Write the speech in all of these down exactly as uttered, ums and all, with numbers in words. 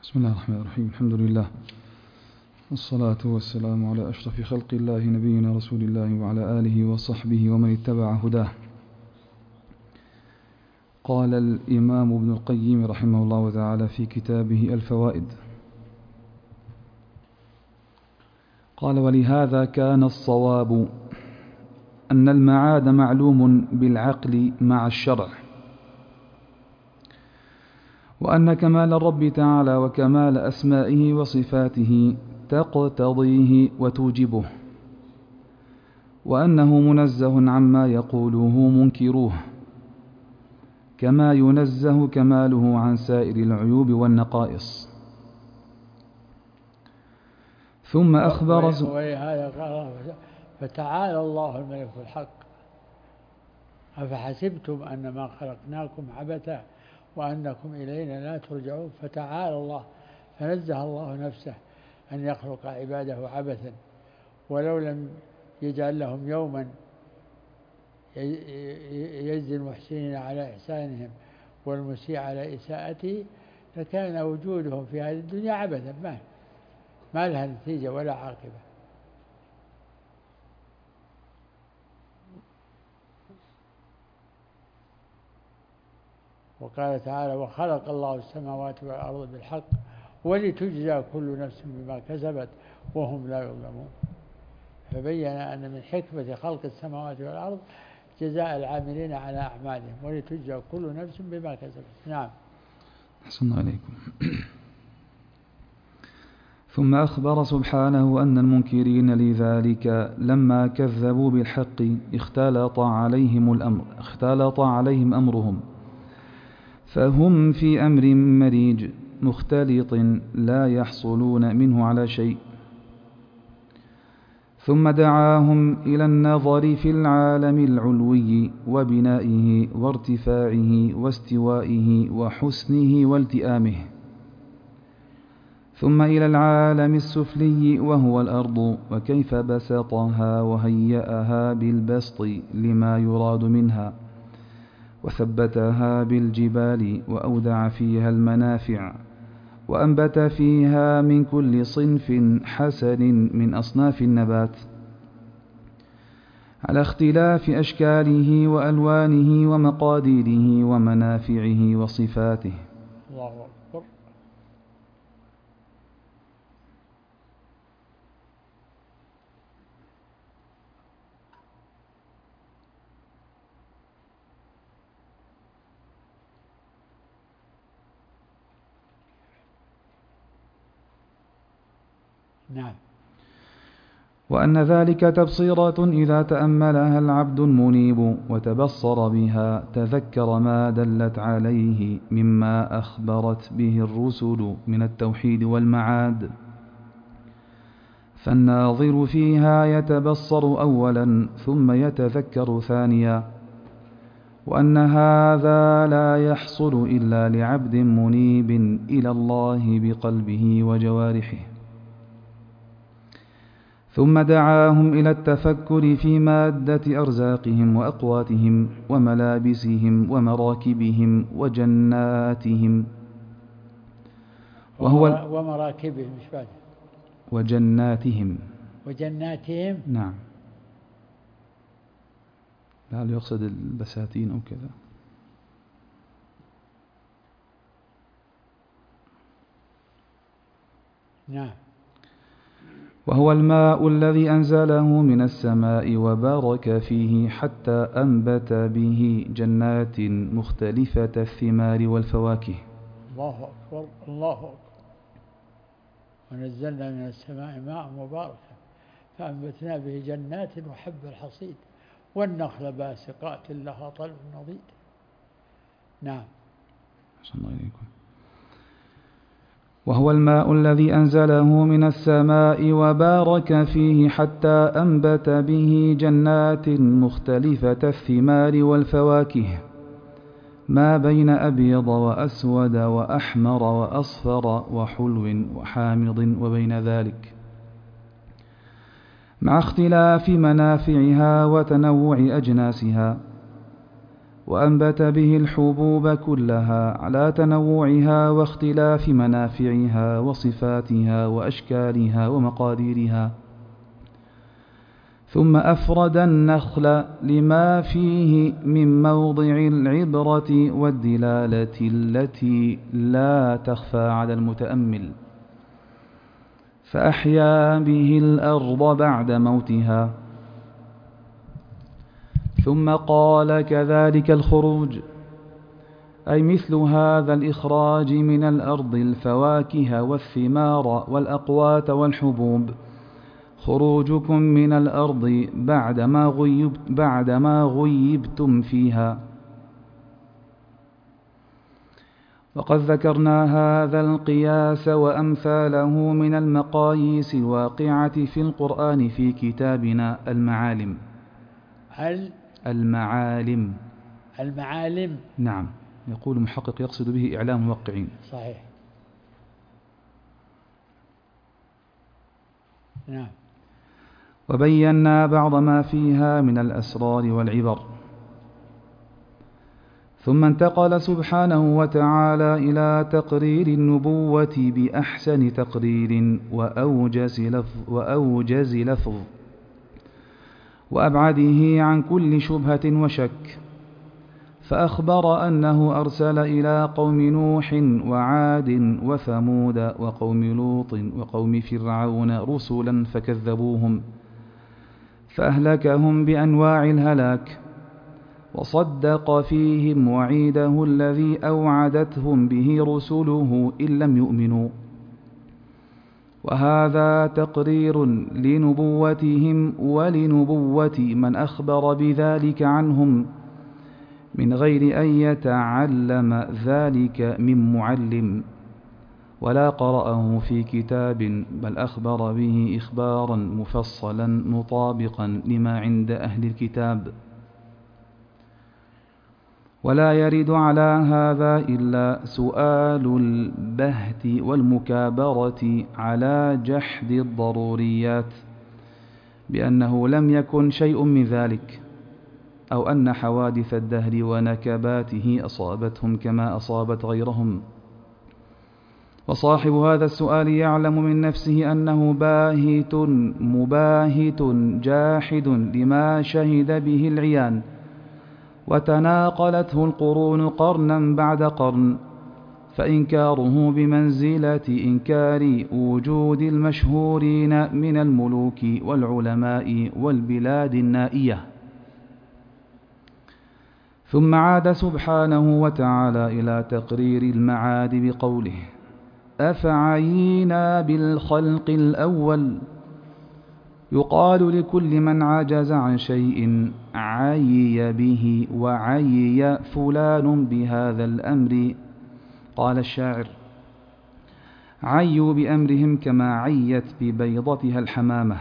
بسم الله الرحمن الرحيم. الحمد لله والصلاة والسلام على أشرف خلق الله نبينا رسول الله وعلى آله وصحبه ومن اتبع هداه. قال الإمام ابن القيم رحمه الله تعالى في كتابه الفوائد، قال: ولهذا كان الصواب أن المعاد معلوم بالعقل مع الشرع، وأن كمال الرب تعالى وكمال أسمائه وصفاته تقتضيه وتوجبه، وأنه منزه عما يقوله منكروه، كما ينزه كماله عن سائر العيوب والنقائص. ثم أخبر ولهذا قال: فتعالى الله الملك الحق أفحسبتم أنما خلقناكم عبثا وأنكم إلينا لا ترجعون. فتعالى الله، فنزه الله نفسه أن يخلق عباده عبثا، ولو لم يجعل لهم يوما يجزي المحسنين على إحسانهم والمسيء على إساءته لكان وجودهم في هذه الدنيا عبثا، ما ما لها نتيجة ولا عاقبة. وقال تعالى: وخلق الله السماوات والأرض بالحق ولتجزى كل نفس بما كسبت وهم لا يظلمون. فبين أن من حكمة خلق السماوات والأرض جزاء العاملين على أعمالهم ولتجزى كل نفس بما كسبت. نعم. أحسن عليكم. ثم أخبر سبحانه أن المنكرين لذلك لما كذبوا بالحق اختلط عليهم الأمر اختلط عليهم أمرهم، فهم في أمر مريج مختلط لا يحصلون منه على شيء. ثم دعاهم إلى النظر في العالم العلوي وبنائه وارتفاعه واستوائه وحسنه والتئامه، ثم إلى العالم السفلي وهو الأرض وكيف بسطها وهيأها بالبسط لما يراد منها، وثبتها بالجبال وأودع فيها المنافع، وأنبت فيها من كل صنف حسن من أصناف النبات على اختلاف أشكاله وألوانه ومقاديره ومنافعه وصفاته. الله أكبر. نعم. وأن ذلك تبصيرة إذا تأملها العبد المنيب وتبصر بها تذكر ما دلت عليه مما أخبرت به الرسل من التوحيد والمعاد، فالناظر فيها يتبصر أولا ثم يتذكر ثانيا، وأن هذا لا يحصل إلا لعبد منيب إلى الله بقلبه وجوارحه. ثم دعاهم إلى التفكر في مادة أرزاقهم وأقواتهم وملابسهم ومراكبهم وجناتهم وهو ومراكبهم مش بعد وجناتهم وجناتهم. نعم، لعل يقصد البساتين أو كذا. نعم. وهو الماء الذي أنزله من السماء وبارك فيه حتى أنبت به جنات مختلفة الثمار والفواكه. الله أكبر. الله أكبر. ونزلنا من السماء ماء مباركا فأنبتنا به جنات وحب الحصيد والنخل باسقات لها طلع نضيد. نعم. أحسن الله إليكم. وهو الماء الذي أنزله من السماء وبارك فيه حتى أنبت به جنات مختلفة الثمار والفواكه ما بين أبيض وأسود وأحمر وأصفر وحلو وحامض وبين ذلك، مع اختلاف منافعها وتنوع أجناسها، وأنبت به الحبوب كلها على تنوعها واختلاف منافعها وصفاتها وأشكالها ومقاديرها. ثم أفرد النخل لما فيه من موضع العبرة والدلالة التي لا تخفى على المتأمل، فأحيا به الأرض بعد موتها. ثم قال كذلك الخروج، أي مثل هذا الإخراج من الأرض الفواكه والثمار والأقوات والحبوب، خروجكم من الأرض بعدما, غيب بعدما غيبتم فيها. وقد ذكرنا هذا القياس وأمثاله من المقاييس الواقعة في القرآن في كتابنا المعالم. هل المعالم المعالم نعم، يقول محقق يقصد به إعلام الموقعين. صحيح. نعم. وبينا بعض ما فيها من الأسرار والعبر. ثم انتقل سبحانه وتعالى إلى تقرير النبوة بأحسن تقرير وأوجز لفظ, وأوجز لفظ وأبعده عن كل شبهة وشك، فأخبر أنه أرسل إلى قوم نوح وعاد وثمود وقوم لوط وقوم فرعون رسلا فكذبوهم فأهلكهم بأنواع الهلاك، وصدق فيهم وعيده الذي أوعدتهم به رسله إن لم يؤمنوا. وهذا تقرير لنبوتهم ولنبوة من أخبر بذلك عنهم من غير أن يتعلم ذلك من معلم ولا قرأه في كتاب، بل أخبر به إخبارا مفصلا مطابقا لما عند أهل الكتاب. ولا يرد على هذا إلا سؤال البهت والمكابرة على جحد الضروريات بأنه لم يكن شيء من ذلك، أو أن حوادث الدهر ونكباته أصابتهم كما أصابت غيرهم. وصاحب هذا السؤال يعلم من نفسه أنه باهت مباهت جاحد لما شهد به العيان، وتناقلته القرون قرنا بعد قرن، فإنكاره بمنزلة إنكار وجود المشهورين من الملوك والعلماء والبلاد النائية. ثم عاد سبحانه وتعالى إلى تقرير المعاد بقوله: أفعينا بالخلق الأول. يقال لكل من عجز عن شيء عيي به، وعيي فلان بهذا الأمر. قال الشاعر: عيوا بأمرهم كما عيت ببيضتها الحمامة.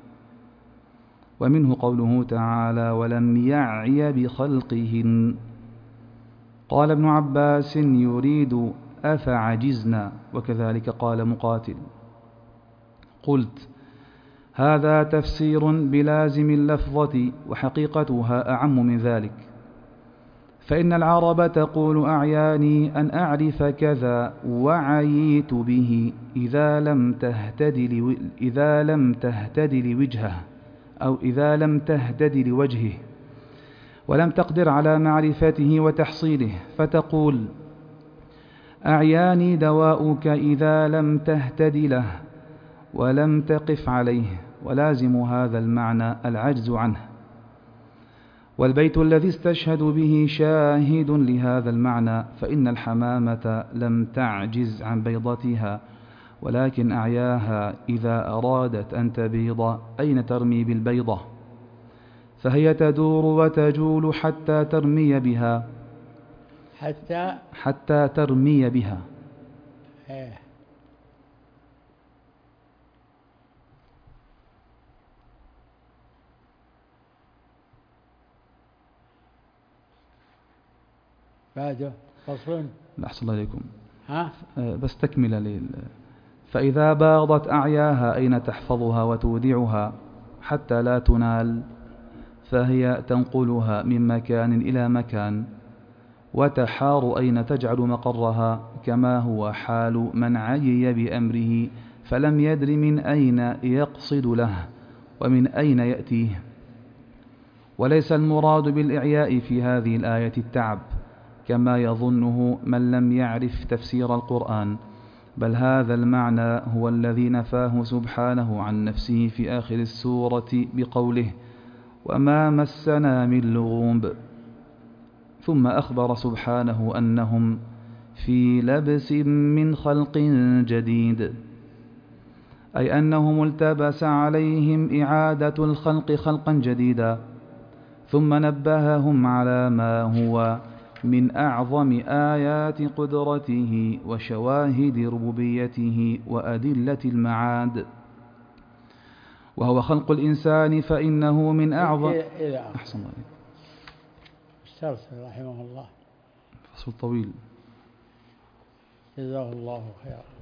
ومنه قوله تعالى: ولم يعي بخلقهن. قال ابن عباس: يريد أفعجزنا، وكذلك قال مقاتل. قلت: هذا تفسير بلازم اللفظة، وحقيقتها أعم من ذلك، فإن العرب تقول أعياني أن أعرف كذا وعييت به إذا لم تهتد لو... إذا لم تهتد لوجهه، أو إذا لم تهتد لوجهه ولم تقدر على معرفته وتحصيله، فتقول: أعياني دواؤك إذا لم تهتد له ولم تقف عليه، ولازم هذا المعنى العجز عنه. والبيت الذي استشهد به شاهد لهذا المعنى، فإن الحمامة لم تعجز عن بيضتها، ولكن أعياها إذا أرادت أن تبيض أين ترمي بالبيضة، فهي تدور وتجول حتى ترمي بها حتى حتى ترمي بها. إيه. بعده فصل. أحسن الله إليكم. ها؟ بس تكملة لل... فإذا باضت أعياها أين تحفظها وتودعها حتى لا تنال، فهي تنقلها من مكان إلى مكان وتحار أين تجعل مقرها، كما هو حال من عيي بأمره فلم يدر من أين يقصد له ومن أين يأتيه. وليس المراد بالإعياء في هذه الآية التعب كما يظنه من لم يعرف تفسير القرآن، بل هذا المعنى هو الذي نفاه سبحانه عن نفسه في آخر السورة بقوله: وما مسنا من لغوب. ثم أخبر سبحانه أنهم في لبس من خلق جديد، أي أنهم التبس عليهم إعادة الخلق خلقا جديدا، ثم نبههم على ما هو من أعظم آيات قدرته وشواهد ربوبيته وأدلة المعاد، وهو خلق الإنسان، فإنه من أعظم أحسن الله استرسل رحمه الله فصل طويل جزاه الله خيرا.